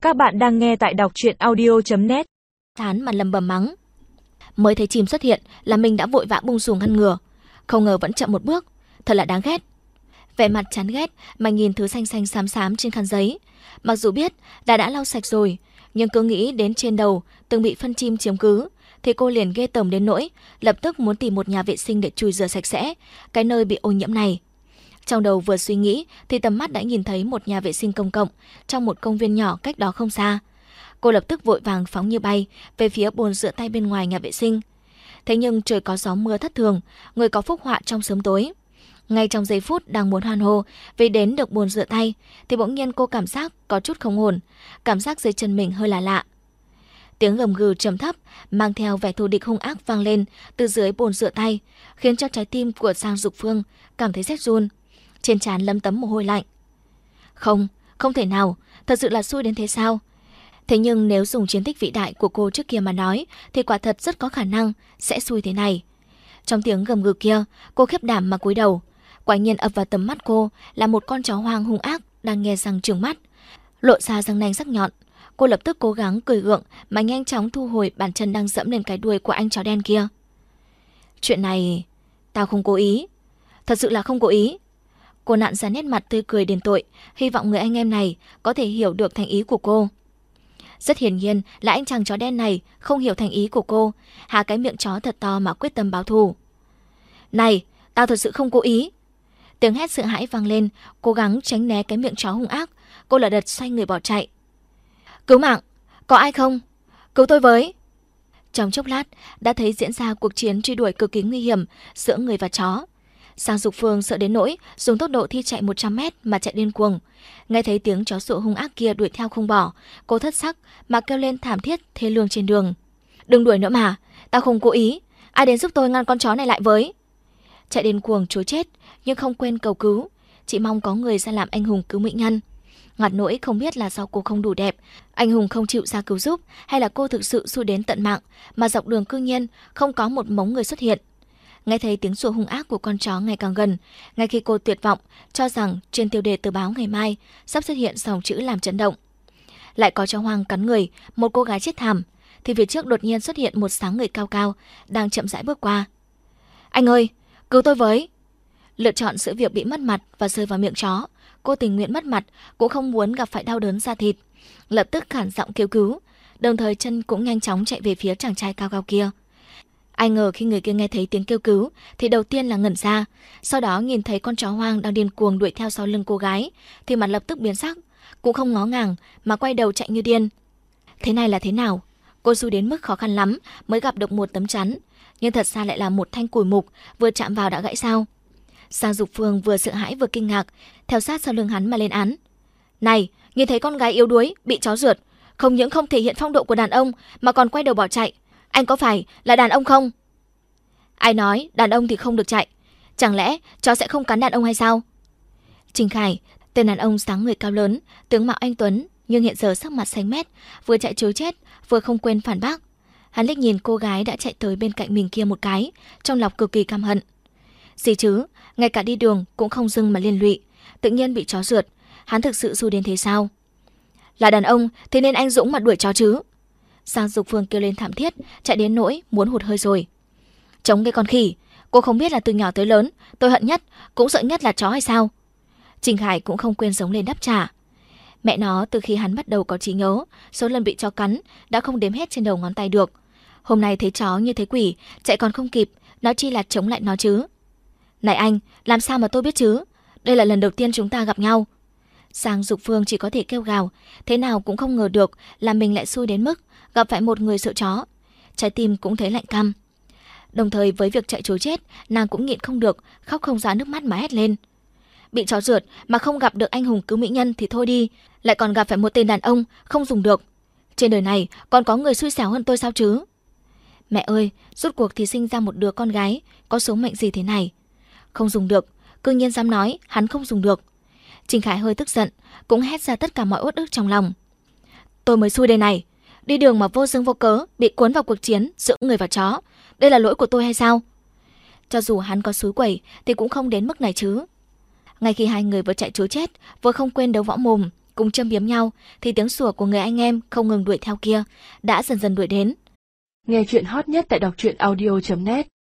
Các bạn đang nghe tại đọc truyện audio.net. Thán mà lầm bầm mắng. Mới thấy chim xuất hiện là mình đã vội vã bung xuồng ngăn ngừa, không ngờ vẫn chậm một bước, thật là đáng ghét. Vẻ mặt chán ghét mà nhìn thứ xanh xanh xám xám trên khăn giấy. Mặc dù biết đã lau sạch rồi, nhưng cứ nghĩ đến trên đầu từng bị phân chim chiếm cứ, thì cô liền ghê tởm đến nỗi lập tức muốn tìm một nhà vệ sinh để chùi rửa sạch sẽ cái nơi bị ô nhiễm này. Trong đầu vừa suy nghĩ thì tầm mắt đã nhìn thấy một nhà vệ sinh công cộng trong một công viên nhỏ cách đó không xa. Cô lập tức vội vàng phóng như bay về phía bồn rửa tay bên ngoài nhà vệ sinh. Thế nhưng trời có gió mưa thất thường, người có phúc họa trong sớm tối. Ngay trong giây phút đang muốn hoan hô vì đến được bồn rửa tay thì bỗng nhiên cô cảm giác có chút không ổn, cảm giác dưới chân mình hơi là lạ. Tiếng gầm gừ trầm thấp mang theo vẻ thù địch hung ác vang lên từ dưới bồn rửa tay, khiến cho trái tim của Giang Dục Phương cảm thấy rét run, trên trán lấm tấm mồ hôi lạnh. Không thể nào, thật sự là xui đến thế sao? Thế nhưng nếu dùng chiến tích vĩ đại của cô trước kia mà nói thì quả thật rất có khả năng sẽ xui thế này. Trong tiếng gầm gừ kia, cô khiếp đảm mà cúi đầu. Quả nhiên ập vào tầm mắt cô là một con chó hoang hung ác đang nhe răng trừng mắt, lộ ra răng nanh sắc nhọn. Cô lập tức cố gắng cười gượng mà nhanh chóng thu hồi bàn chân đang dẫm lên cái đuôi của anh chó đen kia. Chuyện này, tao không cố ý. Thật sự là không cố ý. Cô nặn ra nét mặt tươi cười đền tội, hy vọng người anh em này có thể hiểu được thành ý của cô. Rất hiển nhiên là anh chàng chó đen này không hiểu thành ý của cô, há cái miệng chó thật to mà quyết tâm báo thù. Này, tao thật sự không cố ý. Tiếng hét sợ hãi vang lên, cố gắng tránh né cái miệng chó hung ác. Cô lật đật xoay người bỏ chạy. Cứu mạng, có ai không? Cứu tôi với. Trong chốc lát đã thấy diễn ra cuộc chiến truy đuổi cực kỳ nguy hiểm giữa người và chó. Giang Dục Phương sợ đến nỗi dùng tốc độ thi chạy 100m mà chạy điên cuồng. Nghe thấy tiếng chó sủa hung ác kia đuổi theo không bỏ, cô thất sắc mà kêu lên thảm thiết thê lương trên đường. Đừng đuổi nữa mà, tao không cố ý. Ai đến giúp tôi ngăn con chó này lại với. Chạy điên cuồng trối chết nhưng không quên cầu cứu, chỉ mong có người ra làm anh hùng cứu mỹ nhân. Ngặt nỗi không biết là do cô không đủ đẹp, anh hùng không chịu ra cứu giúp, hay là cô thực sự xui đến tận mạng mà dọc đường cư nhiên không có một mống người xuất hiện. Nghe thấy tiếng sủa hung ác của con chó ngày càng gần, ngay khi cô tuyệt vọng cho rằng trên tiêu đề tờ báo ngày mai sắp xuất hiện dòng chữ làm chấn động, lại có chó hoang cắn người, một cô gái chết thảm, thì phía trước đột nhiên xuất hiện một dáng người cao cao đang chậm rãi bước qua. Anh ơi, cứu tôi với. Lựa chọn giữa việc bị mất mặt và rơi vào miệng chó, cô tình nguyện mất mặt cũng không muốn gặp phải đau đớn da thịt, lập tức khản giọng kêu cứu, đồng thời chân cũng nhanh chóng chạy về phía chàng trai cao cao kia. Ai ngờ khi người kia nghe thấy tiếng kêu cứu thì đầu tiên là ngẩn ra, sau đó nhìn thấy con chó hoang đang điên cuồng đuổi theo sau lưng cô gái thì mặt lập tức biến sắc, cũng không ngó ngàng mà quay đầu chạy như điên. Thế này là thế nào? Cô xui đến mức khó khăn lắm mới gặp được một tấm chắn, nhưng thật ra lại là một thanh củi mục vừa chạm vào đã gãy sao. Giang Dục Phương vừa sợ hãi vừa kinh ngạc, theo sát sau lưng hắn mà lên án. Này, nhìn thấy con gái yếu đuối bị chó rượt, không những không thể hiện phong độ của đàn ông mà còn quay đầu bỏ chạy. Anh có phải là đàn ông không? Ai nói đàn ông thì không được chạy? Chẳng lẽ chó sẽ không cắn đàn ông hay sao? Trình Khải, tên đàn ông dáng người cao lớn, tướng mạo anh tuấn, nhưng hiện giờ sắc mặt xanh mét, vừa chạy trối chết, vừa không quên phản bác. Hắn liếc nhìn cô gái đã chạy tới bên cạnh mình kia một cái, trong lòng cực kỳ căm hận. Gì chứ, ngay cả đi đường cũng không dưng mà liên lụy, tự nhiên bị chó rượt, hắn thực sự xui đến thế sao? Là đàn ông thì nên anh dũng mà đuổi chó chứ. Giang Dục Phương kêu lên thảm thiết, chạy đến nỗi muốn hụt hơi rồi. Chống cái con khỉ, cô không biết là từ nhỏ tới lớn tôi hận nhất cũng sợ nhất là chó hay sao? Trình Khải cũng không quên giống lên đáp trả. Mẹ nó, từ khi hắn bắt đầu có trí nhớ, số lần bị chó cắn đã không đếm hết trên đầu ngón tay được. Hôm nay thấy chó như thấy quỷ, chạy còn không kịp, nói chi là chống lại nó chứ. Này anh, làm sao mà tôi biết chứ? Đây là lần đầu tiên chúng ta gặp nhau. Giang Dục Phương chỉ có thể kêu gào, thế nào cũng không ngờ được là mình lại xui đến mức gặp phải một người sợ chó. Trái tim cũng thấy lạnh căm. Đồng thời với việc chạy trối chết, nàng cũng nhịn không được, khóc không ra nước mắt mà hét lên. Bị chó rượt mà không gặp được anh hùng cứu mỹ nhân thì thôi đi, lại còn gặp phải một tên đàn ông không dùng được. Trên đời này còn có người xui xẻo hơn tôi sao chứ? Mẹ ơi, rốt cuộc thì sinh ra một đứa con gái có số mệnh gì thế này? Không dùng được, cư nhiên dám nói hắn không dùng được. Trình Khải hơi tức giận, cũng hét ra tất cả mọi uất ức trong lòng. Tôi mới xui đây này, đi đường mà vô dưng vô cớ bị cuốn vào cuộc chiến giữa người và chó, đây là lỗi của tôi hay sao? Cho dù hắn có xúi quẩy thì cũng không đến mức này chứ. Ngay khi hai người vừa chạy trối chết, vừa không quên đấu võ mồm, cùng châm biếm nhau thì tiếng sủa của người anh em không ngừng đuổi theo kia đã dần dần đuổi đến. Nghe chuyện hot nhất tại đọc truyện audio.net